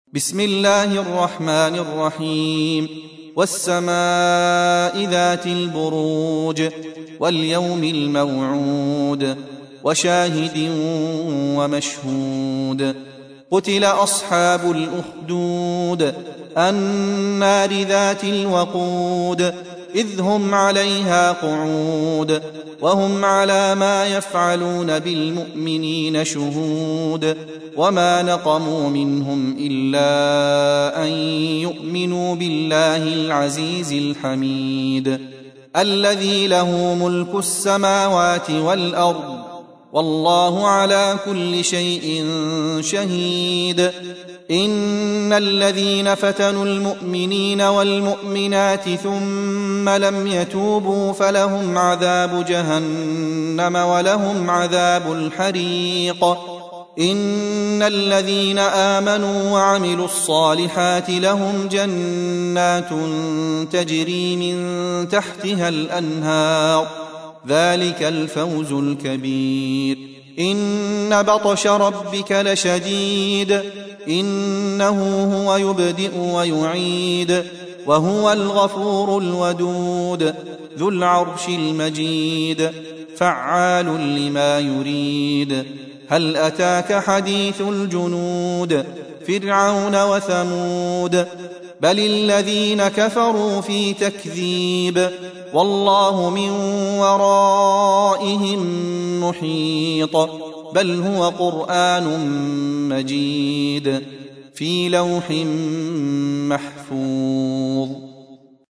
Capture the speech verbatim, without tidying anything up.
بسم الله الرحمن الرحيم والسماء ذات البروج واليوم الموعود وشاهد ومشهود قتل أصحاب الأخدود النار ذات الوقود إذ هم عليها قعود وهم على ما يفعلون بالمؤمنين شهود وما نقموا منهم إلا أن يؤمنوا بالله العزيز الحميد الذي له ملك السماوات والأرض والله على كل شيء شهيد إن الذين فتنوا المؤمنين والمؤمنات ثم لم يتوبوا فلهم عذاب جهنم ولهم عذاب الحريق إن الذين آمنوا وعملوا الصالحات لهم جنات تجري من تحتها الأنهار ذلك الفوز الكبير إن بطش ربك لشديد إنه هو يبدئ ويعيد وهو الغفور الودود ذو العرش المجيد فعال لما يريد هل أتاك حديث الجنود فرعون وثمود بل الذين كفروا في تكذيب والله من ورائهم محيط بل هو قرآن مجيد في لوح محفوظ.